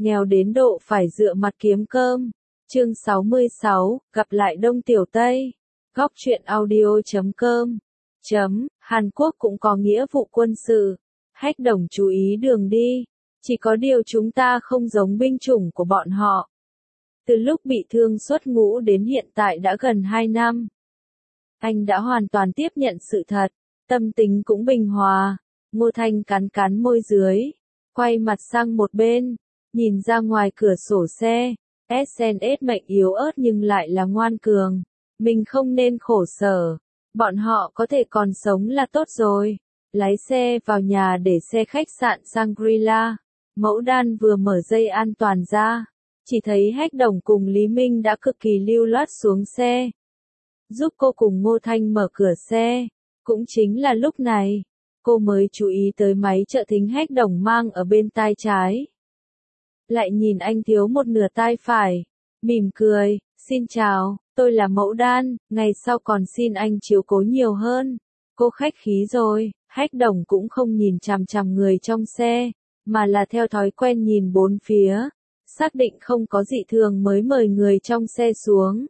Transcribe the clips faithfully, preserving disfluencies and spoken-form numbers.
nghèo đến độ phải dựa mặt kiếm cơm. Chương sáu mươi sáu, gặp lại Đông Tiểu Tây. Góc truyện audio chấm com. Chấm, Hàn Quốc cũng có nghĩa vụ quân sự. Hách Đồng chú ý đường đi. Chỉ có điều chúng ta không giống binh chủng của bọn họ. Từ lúc bị thương xuất ngũ đến hiện tại đã gần hai năm. Anh đã hoàn toàn tiếp nhận sự thật, tâm tính cũng bình hòa. Ngô Thanh cắn cắn môi dưới, quay mặt sang một bên, nhìn ra ngoài cửa sổ xe. ét en ét mệnh yếu ớt nhưng lại là ngoan cường. Mình không nên khổ sở. Bọn họ có thể còn sống là tốt rồi. Lái xe vào nhà để xe khách sạn Shangri-La. Mẫu Đan vừa mở dây an toàn ra. Chỉ thấy Hách Đồng cùng Lý Minh đã cực kỳ lưu loát xuống xe. Giúp cô cùng Ngô Thanh mở cửa xe. Cũng chính là lúc này, cô mới chú ý tới máy trợ thính Hách Đồng mang ở bên tai trái. Lại nhìn anh thiếu một nửa tai phải. Mỉm cười, xin chào, tôi là Mẫu Đan, ngày sau còn xin anh chiếu cố nhiều hơn. Cô khách khí rồi, Hách Đồng cũng không nhìn chằm chằm người trong xe, mà là theo thói quen nhìn bốn phía. Xác định không có dị thường mới mời người trong xe xuống.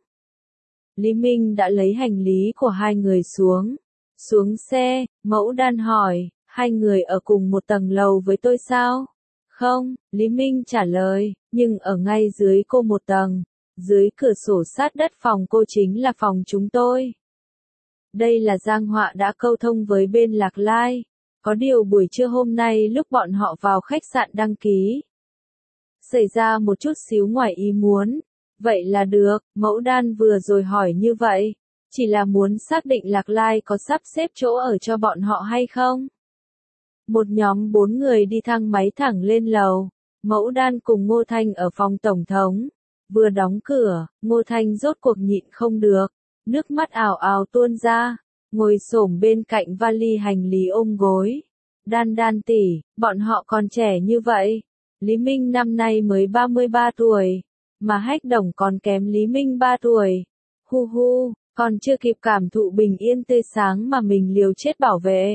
Lý Minh đã lấy hành lý của hai người xuống. Xuống xe, Mẫu Đan hỏi, hai người ở cùng một tầng lầu với tôi sao? Không, Lý Minh trả lời, nhưng ở ngay dưới cô một tầng. Dưới cửa sổ sát đất phòng cô chính là phòng chúng tôi. Đây là Giang Họa đã câu thông với bên Lạc Lai. Có điều buổi trưa hôm nay lúc bọn họ vào khách sạn đăng ký, xảy ra một chút xíu ngoài ý muốn. Vậy là được, Mẫu Đan vừa rồi hỏi như vậy. Chỉ là muốn xác định Lạc Lai có sắp xếp chỗ ở cho bọn họ hay không. Một nhóm bốn người đi thang máy thẳng lên lầu. Mẫu Đan cùng Ngô Thanh ở phòng tổng thống. Vừa đóng cửa, Ngô Thanh rốt cuộc nhịn không được. Nước mắt ào ào tuôn ra. Ngồi xổm bên cạnh vali hành lý ôm gối. Đan Đan tỷ, bọn họ còn trẻ như vậy. Lý Minh năm nay mới ba mươi ba tuổi. Mà Hách Đồng còn kém Lý Minh ba tuổi. Hu hu, còn chưa kịp cảm thụ bình yên tươi sáng mà mình liều chết bảo vệ.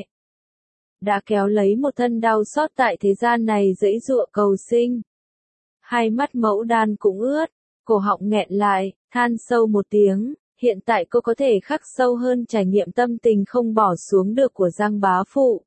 Đã kéo lấy một thân đau xót tại thế gian này dãy dụa cầu sinh. Hai mắt Mẫu Đan cũng ướt, cổ họng nghẹn lại, than sâu một tiếng. Hiện tại cô có thể khắc sâu hơn trải nghiệm tâm tình không bỏ xuống được của Giang bá phụ.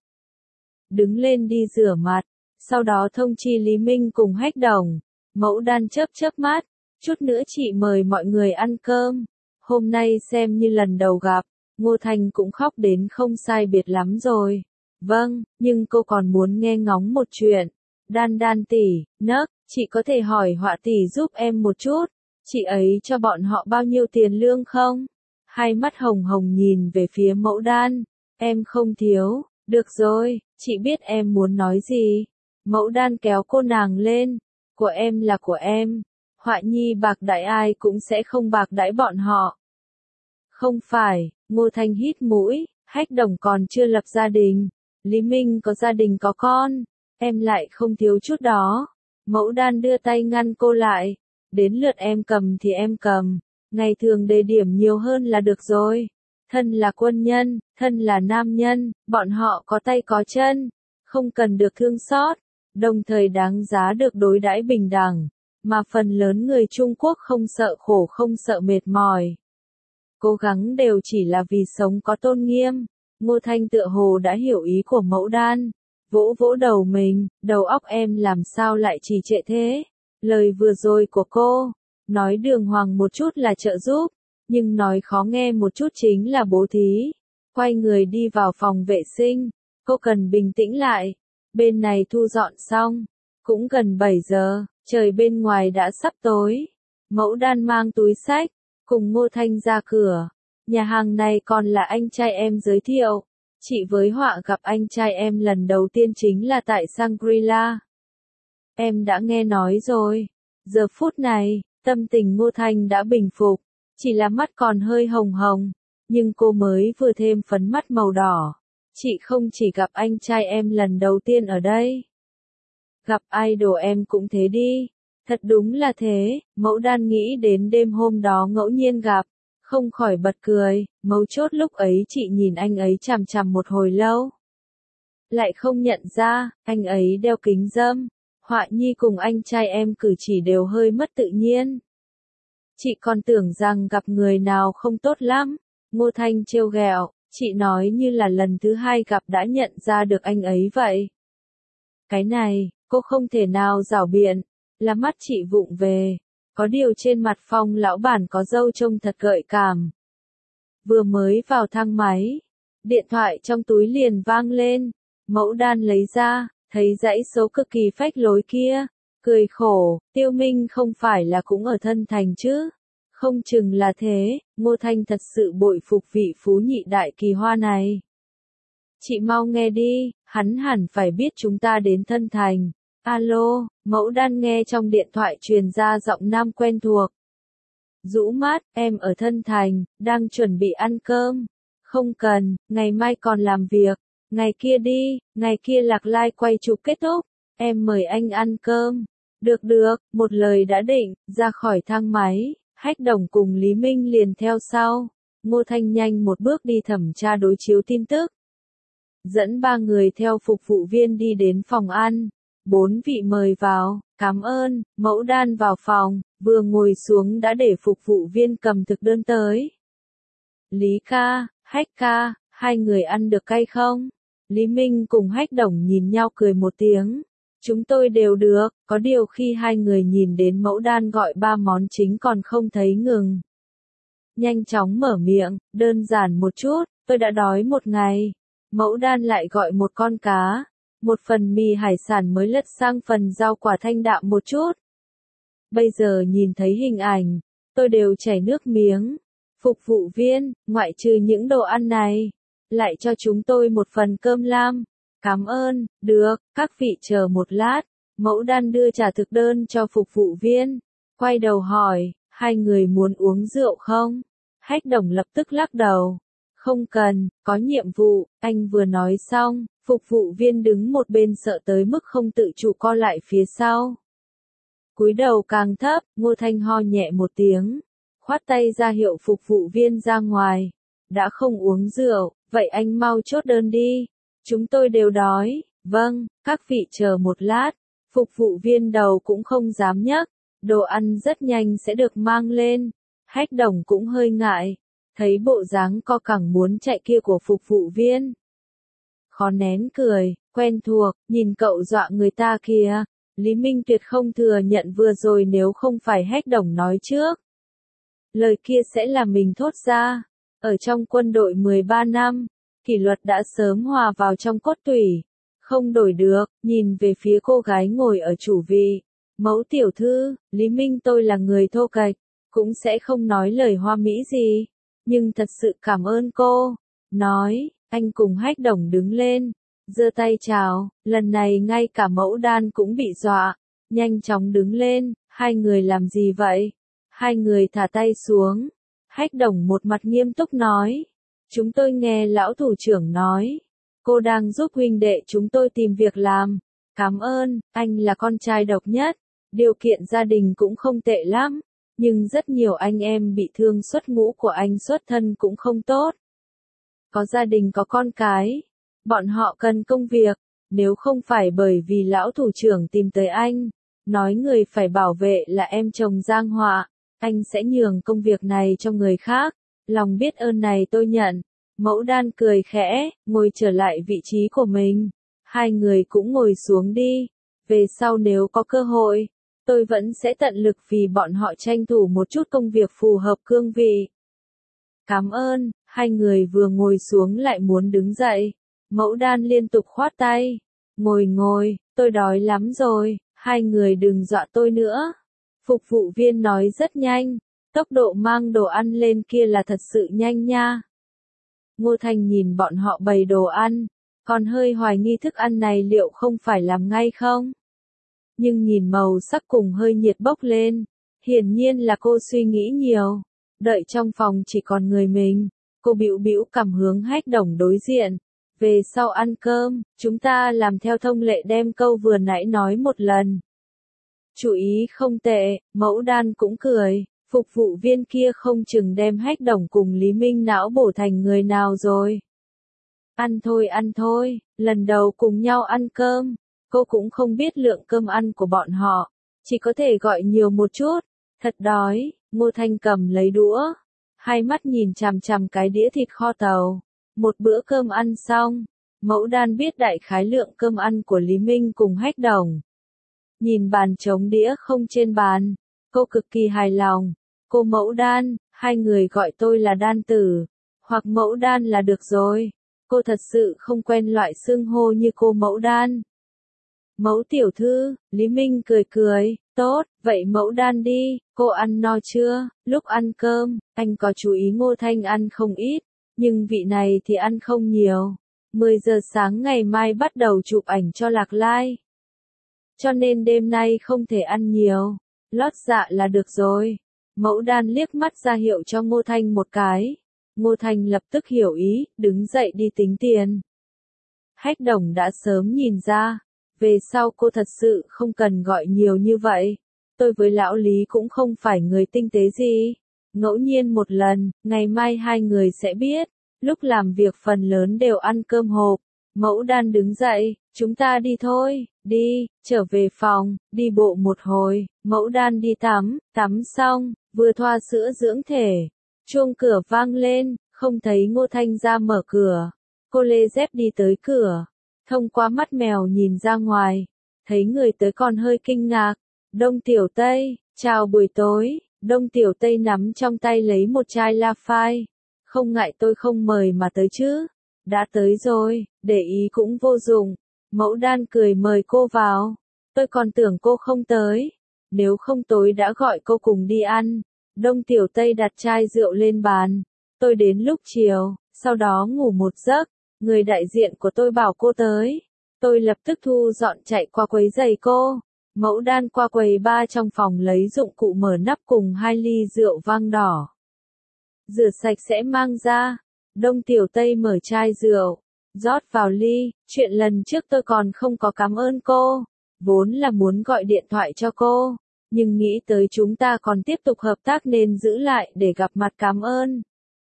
Đứng lên đi rửa mặt, sau đó thông chi Lý Minh cùng Hách Đồng. Mẫu Đan chớp chớp mắt, chút nữa chị mời mọi người ăn cơm. Hôm nay xem như lần đầu gặp, Ngô Thanh cũng khóc đến không sai biệt lắm rồi. Vâng, nhưng cô còn muốn nghe ngóng một chuyện. Đan Đan tỷ, nấc, chị có thể hỏi Họa tỷ giúp em một chút. Chị ấy cho bọn họ bao nhiêu tiền lương không? Hai mắt hồng hồng nhìn về phía Mẫu Đan. Em không thiếu, được rồi, chị biết em muốn nói gì. Mẫu Đan kéo cô nàng lên. Của em là của em. Họa nhi bạc đãi ai cũng sẽ không bạc đãi bọn họ. Không phải, Ngô Thanh hít mũi, Hách Đồng còn chưa lập gia đình. Lý Minh có gia đình có con. Em lại không thiếu chút đó. Mẫu Đan đưa tay ngăn cô lại. Đến lượt em cầm thì em cầm. Ngày thường đề điểm nhiều hơn là được rồi. Thân là quân nhân, thân là nam nhân, bọn họ có tay có chân. Không cần được thương xót. Đồng thời đáng giá được đối đãi bình đẳng. Mà phần lớn người Trung Quốc không sợ khổ không sợ mệt mỏi. Cố gắng đều chỉ là vì sống có tôn nghiêm. Ngô Thanh tựa hồ đã hiểu ý của Mẫu Đan. Vỗ vỗ đầu mình, đầu óc em làm sao lại trì trệ thế? Lời vừa rồi của cô, nói đường hoàng một chút là trợ giúp, nhưng nói khó nghe một chút chính là bố thí. Quay người đi vào phòng vệ sinh, cô cần bình tĩnh lại. Bên này thu dọn xong, cũng gần bảy giờ, trời bên ngoài đã sắp tối. Mẫu Đan mang túi xách, cùng Ngô Thanh ra cửa. Nhà hàng này còn là anh trai em giới thiệu. Chị với Họa gặp anh trai em lần đầu tiên chính là tại Shangri-La. Em đã nghe nói rồi. Giờ phút này, tâm tình Ngô Thanh đã bình phục. Chỉ là mắt còn hơi hồng hồng. Nhưng cô mới vừa thêm phấn mắt màu đỏ. Chị không chỉ gặp anh trai em lần đầu tiên ở đây. Gặp idol em cũng thế đi. Thật đúng là thế. Mẫu Đan nghĩ đến đêm hôm đó ngẫu nhiên gặp. Không khỏi bật cười. Mấu chốt lúc ấy chị nhìn anh ấy chằm chằm một hồi lâu. Lại không nhận ra, anh ấy đeo kính râm. Họa nhi cùng anh trai em cử chỉ đều hơi mất tự nhiên. Chị còn tưởng rằng gặp người nào không tốt lắm. Ngô Thanh trêu ghẹo, chị nói như là lần thứ hai gặp đã nhận ra được anh ấy vậy. Cái này, cô không thể nào giảo biện, là mắt chị vụng về. Có điều trên mặt Phong lão bản có râu trông thật gợi cảm. Vừa mới vào thang máy, điện thoại trong túi liền vang lên, Mẫu Đan lấy ra, thấy dãy số cực kỳ phách lối kia, cười khổ, Tiêu Minh không phải là cũng ở Thân Thành chứ? Không chừng là thế, Ngô Thanh thật sự bội phục vị phú nhị đại kỳ hoa này. Chị mau nghe đi, hắn hẳn phải biết chúng ta đến Thân Thành. Alo, Mẫu Đan nghe trong điện thoại truyền ra giọng nam quen thuộc. Rũ mắt, em ở Thân Thành, đang chuẩn bị ăn cơm. Không cần, ngày mai còn làm việc. Ngày kia đi, ngày kia Lạc Lai quay chụp kết thúc. Em mời anh ăn cơm. Được được, một lời đã định, ra khỏi thang máy. Hách Đồng cùng Lý Minh liền theo sau. Ngô Thanh nhanh một bước đi thẩm tra đối chiếu tin tức. Dẫn ba người theo phục vụ viên đi đến phòng ăn. Bốn vị mời vào, cảm ơn, Mẫu Đan vào phòng, vừa ngồi xuống đã để phục vụ viên cầm thực đơn tới. Lý ca, Hách ca, hai người ăn được cay không? Lý Minh cùng Hách Đồng nhìn nhau cười một tiếng. Chúng tôi đều được, có điều khi hai người nhìn đến Mẫu Đan gọi ba món chính còn không thấy ngừng. Nhanh chóng mở miệng, đơn giản một chút, tôi đã đói một ngày. Mẫu Đan lại gọi một con cá, một phần mì hải sản mới lật sang phần rau quả thanh đạm một chút. Bây giờ nhìn thấy hình ảnh, tôi đều chảy nước miếng. Phục vụ viên, ngoại trừ những đồ ăn này, lại cho chúng tôi một phần cơm lam. Cảm ơn, được, các vị chờ một lát. Mẫu Đan đưa trả thực đơn cho phục vụ viên. Quay đầu hỏi, hai người muốn uống rượu không? Hách Đồng lập tức lắc đầu. Không cần, có nhiệm vụ, anh vừa nói xong, phục vụ viên đứng một bên sợ tới mức không tự chủ co lại phía sau. Cúi đầu càng thấp, Ngô Thanh ho nhẹ một tiếng, khoát tay ra hiệu phục vụ viên ra ngoài. Đã không uống rượu, vậy anh mau chốt đơn đi. Chúng tôi đều đói. Vâng, các vị chờ một lát. Phục vụ viên đầu cũng không dám nhấc. Đồ ăn rất nhanh sẽ được mang lên. Hách Đồng cũng hơi ngại. Thấy bộ dáng co cẳng muốn chạy kia của phục vụ viên. Khó nén cười, quen thuộc, nhìn cậu dọa người ta kìa. Lý Minh tuyệt không thừa nhận vừa rồi nếu không phải Hách Đồng nói trước. Lời kia sẽ là mình thốt ra. Ở trong quân đội mười ba năm, kỷ luật đã sớm hòa vào trong cốt tủy. Không đổi được, nhìn về phía cô gái ngồi ở chủ vị. Mẫu tiểu thư, Lý Minh tôi là người thô kệch, cũng sẽ không nói lời hoa mỹ gì. Nhưng thật sự cảm ơn cô. Nói, anh cùng Hách Đồng đứng lên, giơ tay chào, lần này ngay cả Mẫu Đan cũng bị dọa. Nhanh chóng đứng lên, hai người làm gì vậy? Hai người thả tay xuống. Hách Đồng một mặt nghiêm túc nói. Chúng tôi nghe lão thủ trưởng nói. Cô đang giúp huynh đệ chúng tôi tìm việc làm. Cảm ơn, anh là con trai độc nhất. Điều kiện gia đình cũng không tệ lắm. Nhưng rất nhiều anh em bị thương xuất ngũ của anh xuất thân cũng không tốt. Có gia đình có con cái. Bọn họ cần công việc. Nếu không phải bởi vì lão thủ trưởng tìm tới anh. Nói người phải bảo vệ là em chồng Giang Họa. Anh sẽ nhường công việc này cho người khác. Lòng biết ơn này tôi nhận. Mẫu Đan cười khẽ, ngồi trở lại vị trí của mình. Hai người cũng ngồi xuống đi. Về sau nếu có cơ hội, tôi vẫn sẽ tận lực vì bọn họ tranh thủ một chút công việc phù hợp cương vị. Cảm ơn, hai người vừa ngồi xuống lại muốn đứng dậy. Mẫu Đan liên tục khoát tay. Ngồi ngồi, tôi đói lắm rồi, hai người đừng dọa tôi nữa. Phục vụ viên nói rất nhanh, tốc độ mang đồ ăn lên kia là thật sự nhanh nha. Ngô Thanh nhìn bọn họ bày đồ ăn, còn hơi hoài nghi thức ăn này liệu không phải làm ngay không? Nhưng nhìn màu sắc cùng hơi nhiệt bốc lên, hiển nhiên là cô suy nghĩ nhiều. Đợi trong phòng chỉ còn người mình, cô bĩu bĩu cằm hướng Hách Đồng đối diện. Về sau ăn cơm, chúng ta làm theo thông lệ đem câu vừa nãy nói một lần. Chú ý không tệ, Mẫu Đan cũng cười. Phục vụ viên kia không chừng đem Hách Đồng cùng Lý Minh não bổ thành người nào rồi. Ăn thôi ăn thôi, lần đầu cùng nhau ăn cơm. Cô cũng không biết lượng cơm ăn của bọn họ, chỉ có thể gọi nhiều một chút. Thật đói, Ngô Thanh cầm lấy đũa, hai mắt nhìn chằm chằm cái đĩa thịt kho tàu. Một bữa cơm ăn xong, Mẫu Đan biết đại khái lượng cơm ăn của Lý Minh cùng Hách Đồng. Nhìn bàn trống đĩa không trên bàn, cô cực kỳ hài lòng. Cô Mẫu Đan, hai người gọi tôi là Đan Tử, hoặc Mẫu Đan là được rồi. Cô thật sự không quen loại xưng hô như cô Mẫu Đan. Mẫu tiểu thư, Lý Minh cười cười, tốt, vậy Mẫu Đan đi, cô ăn no chưa? Lúc ăn cơm, anh có chú ý Ngô Thanh ăn không ít, nhưng vị này thì ăn không nhiều. mười giờ sáng ngày mai bắt đầu chụp ảnh cho Lạc Lai. Cho nên đêm nay không thể ăn nhiều, lót dạ là được rồi. Mẫu Đan liếc mắt ra hiệu cho Ngô Thanh một cái. Ngô Thanh lập tức hiểu ý, đứng dậy đi tính tiền. Hách Đồng đã sớm nhìn ra, về sau cô thật sự không cần gọi nhiều như vậy. Tôi với lão Lý cũng không phải người tinh tế gì. Ngẫu nhiên một lần, ngày mai hai người sẽ biết. Lúc làm việc phần lớn đều ăn cơm hộp. Mẫu Đan đứng dậy, chúng ta đi thôi, đi, trở về phòng, đi bộ một hồi. Mẫu Đan đi tắm, tắm xong, vừa thoa sữa dưỡng thể. Chuông cửa vang lên, không thấy Ngô Thanh ra mở cửa. Cô lê dép đi tới cửa, thông qua mắt mèo nhìn ra ngoài, thấy người tới còn hơi kinh ngạc. Đông Tiểu Tây, chào buổi tối. Đông Tiểu Tây nắm trong tay lấy một chai La Phai. Không ngại tôi không mời mà tới chứ. Đã tới rồi, để ý cũng vô dụng. Mẫu Đan cười mời cô vào. Tôi còn tưởng cô không tới. Nếu không tối đã gọi cô cùng đi ăn. Đông Tiểu Tây đặt chai rượu lên bàn. Tôi đến lúc chiều, sau đó ngủ một giấc. Người đại diện của tôi bảo cô tới. Tôi lập tức thu dọn chạy qua quấy giày cô. Mẫu Đan qua quầy ba trong phòng lấy dụng cụ mở nắp cùng hai ly rượu vang đỏ. Rửa sạch sẽ mang ra. Đông Tiểu Tây mở chai rượu, rót vào ly. Chuyện lần trước tôi còn không có cảm ơn cô. Vốn là muốn gọi điện thoại cho cô, nhưng nghĩ tới chúng ta còn tiếp tục hợp tác nên giữ lại để gặp mặt cảm ơn.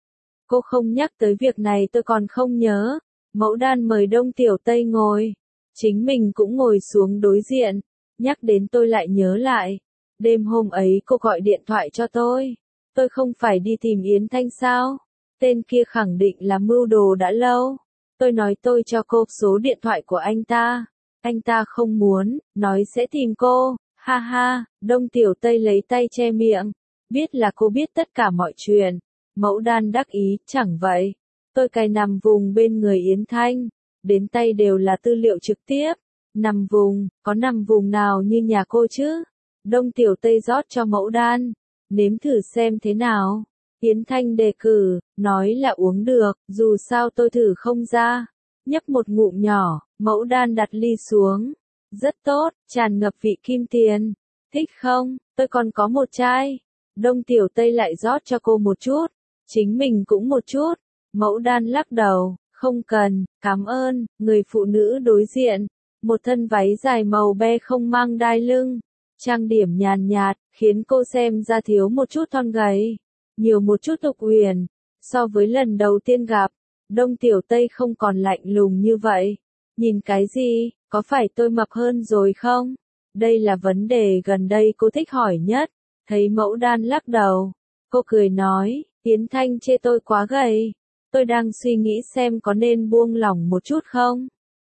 Cô không nhắc tới việc này tôi còn không nhớ. Mẫu Đan mời Đông Tiểu Tây ngồi. Chính mình cũng ngồi xuống đối diện. Nhắc đến tôi lại nhớ lại. Đêm hôm ấy cô gọi điện thoại cho tôi. Tôi không phải đi tìm Yến Thanh sao? Tên kia khẳng định là mưu đồ đã lâu. Tôi nói tôi cho cô số điện thoại của anh ta. Anh ta không muốn, nói sẽ tìm cô. Ha ha, Đông Tiểu Tây lấy tay che miệng. Biết là cô biết tất cả mọi chuyện. Mẫu Đan đắc ý, chẳng vậy. Tôi cài nằm vùng bên người Yến Thanh. Đến tay đều là tư liệu trực tiếp. Nằm vùng, có nằm vùng nào như nhà cô chứ? Đông Tiểu Tây rót cho Mẫu Đan. Nếm thử xem thế nào. Yến Thanh đề cử, nói là uống được, dù sao tôi thử không ra. Nhấp một ngụm nhỏ, Mẫu Đan đặt ly xuống. Rất tốt, tràn ngập vị kim tiền. Thích không? Tôi còn có một chai. Đông Tiểu Tây lại rót cho cô một chút. Chính mình cũng một chút. Mẫu Đan lắc đầu, không cần, cảm ơn. Người phụ nữ đối diện, một thân váy dài màu be không mang đai lưng. Trang điểm nhàn nhạt, khiến cô xem ra thiếu một chút thon gầy, nhiều một chút tục uyển. So với lần đầu tiên gặp, Đông Tiểu Tây không còn lạnh lùng như vậy. Nhìn cái gì, có phải tôi mập hơn rồi không? Đây là vấn đề gần đây cô thích hỏi nhất. Thấy Mẫu Đan lắc đầu, cô cười nói, Yến Thanh chê tôi quá gầy. Tôi đang suy nghĩ xem có nên buông lỏng một chút không?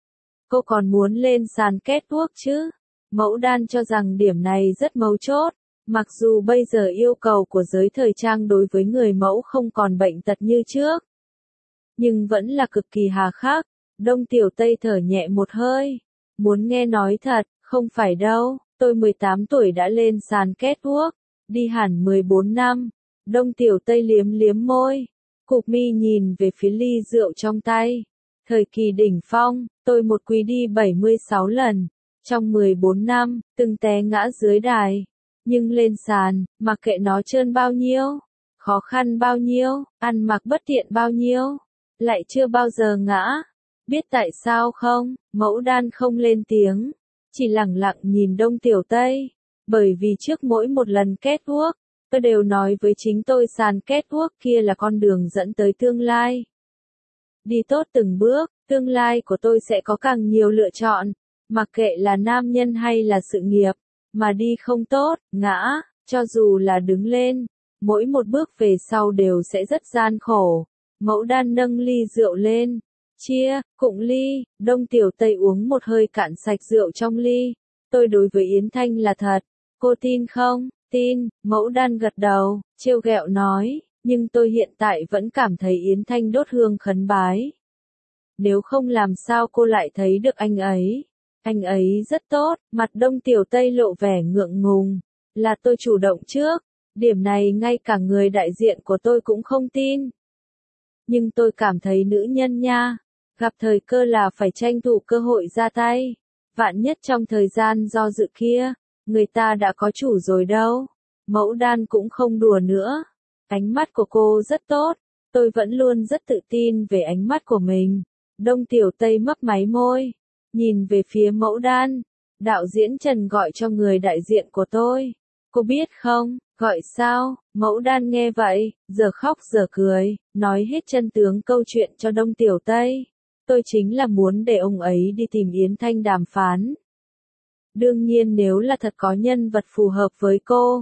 Cô còn muốn lên sàn catwalk chứ? Mẫu Đan cho rằng điểm này rất mấu chốt. Mặc dù bây giờ yêu cầu của giới thời trang đối với người mẫu không còn bệnh tật như trước, nhưng vẫn là cực kỳ hà khắc. Đông Tiểu Tây thở nhẹ một hơi. Muốn nghe nói thật, không phải đâu, tôi mười tám tuổi đã lên sàn catwalk, đi hẳn mười bốn năm. Đông Tiểu Tây liếm liếm môi, cụp mi nhìn về phía ly rượu trong tay. Thời kỳ đỉnh phong, tôi một quý đi bảy mươi sáu lần. Trong mười bốn năm, từng té ngã dưới đài. Nhưng lên sàn, mặc kệ nó trơn bao nhiêu, khó khăn bao nhiêu, ăn mặc bất tiện bao nhiêu, lại chưa bao giờ ngã. Biết tại sao không? Mẫu Đan không lên tiếng, chỉ lặng lặng nhìn Đông Tiểu Tây. Bởi vì trước mỗi một lần catwalk, tôi đều nói với chính tôi sàn catwalk kia là con đường dẫn tới tương lai. Đi tốt từng bước, tương lai của tôi sẽ có càng nhiều lựa chọn. Mặc kệ là nam nhân hay là sự nghiệp, mà đi không tốt, ngã, cho dù là đứng lên, mỗi một bước về sau đều sẽ rất gian khổ. Mẫu Đan nâng ly rượu lên, chia, cụng ly, Đông Tiểu Tây uống một hơi cạn sạch rượu trong ly. Tôi đối với Yến Thanh là thật, cô tin không? Tin, Mẫu Đan gật đầu, trêu ghẹo nói, nhưng tôi hiện tại vẫn cảm thấy Yến Thanh đốt hương khấn bái. Nếu không làm sao cô lại thấy được anh ấy? Anh ấy rất tốt, mặt Đông Tiểu Tây lộ vẻ ngượng ngùng, là tôi chủ động trước, điểm này ngay cả người đại diện của tôi cũng không tin. Nhưng tôi cảm thấy nữ nhân nha, gặp thời cơ là phải tranh thủ cơ hội ra tay, vạn nhất trong thời gian do dự kia, người ta đã có chủ rồi đâu. Mẫu Đan cũng không đùa nữa, ánh mắt của cô rất tốt, tôi vẫn luôn rất tự tin về ánh mắt của mình. Đông Tiểu Tây mấp máy môi, nhìn về phía Mẫu Đan, đạo diễn Trần gọi cho người đại diện của tôi, cô biết không? Gọi sao? Mẫu Đan nghe vậy, giờ khóc giờ cười, nói hết chân tướng câu chuyện cho Đông Tiểu Tây. Tôi chính là muốn để ông ấy đi tìm Yến Thanh đàm phán. Đương nhiên nếu là thật có nhân vật phù hợp với cô,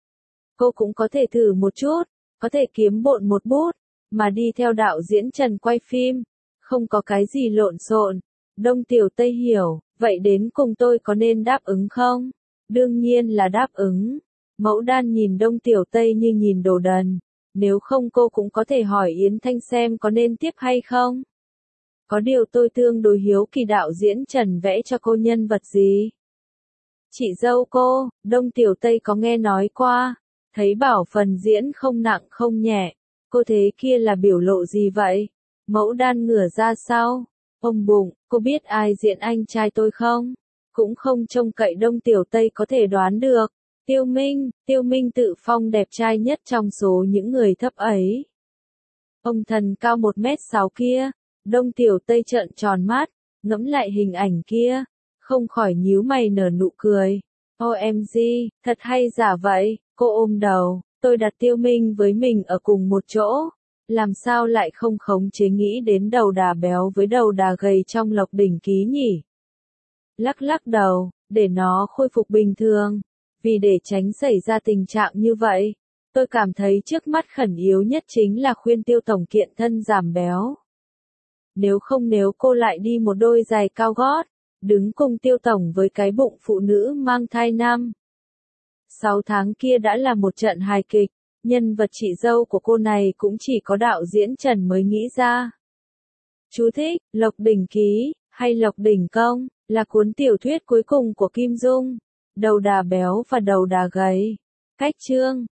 cô cũng có thể thử một chút, có thể kiếm bộn một bút, mà đi theo đạo diễn Trần quay phim, không có cái gì lộn xộn. Đông Tiểu Tây hiểu, vậy đến cùng tôi có nên đáp ứng không? Đương nhiên là đáp ứng. Mẫu Đan nhìn Đông Tiểu Tây như nhìn đồ đần, nếu không cô cũng có thể hỏi Yến Thanh xem có nên tiếp hay không. Có điều tôi tương đối hiếu kỳ đạo diễn Trần vẽ cho cô nhân vật gì. Chị dâu cô, Đông Tiểu Tây có nghe nói qua, thấy bảo phần diễn không nặng không nhẹ, cô thế kia là biểu lộ gì vậy? Mẫu Đan ngửa ra sau, ôm bụng, cô biết ai diễn anh trai tôi không? Cũng không trông cậy Đông Tiểu Tây có thể đoán được. Tiêu Minh, Tiêu Minh tự phong đẹp trai nhất trong số những người thấp ấy. Ông thần cao một mét sáu kia, Đông Tiểu Tây trợn tròn mắt, ngẫm lại hình ảnh kia, không khỏi nhíu mày nở nụ cười. ô em giê, thật hay giả vậy, cô ôm đầu, tôi đặt Tiêu Minh với mình ở cùng một chỗ, làm sao lại không khống chế nghĩ đến đầu đà béo với đầu đà gầy trong Lộc Đỉnh Ký nhỉ? Lắc lắc đầu, để nó khôi phục bình thường. Vì để tránh xảy ra tình trạng như vậy, tôi cảm thấy trước mắt khẩn yếu nhất chính là khuyên Tiêu tổng kiện thân giảm béo. Nếu không nếu cô lại đi một đôi giày cao gót, đứng cùng Tiêu tổng với cái bụng phụ nữ mang thai năm. Sáu tháng kia đã là một trận hài kịch, nhân vật chị dâu của cô này cũng chỉ có đạo diễn Trần mới nghĩ ra. Chú thích, Lộc Đỉnh Ký, hay Lộc Đỉnh Công, là cuốn tiểu thuyết cuối cùng của Kim Dung. Đầu đà béo và đầu đà gầy. Cách chương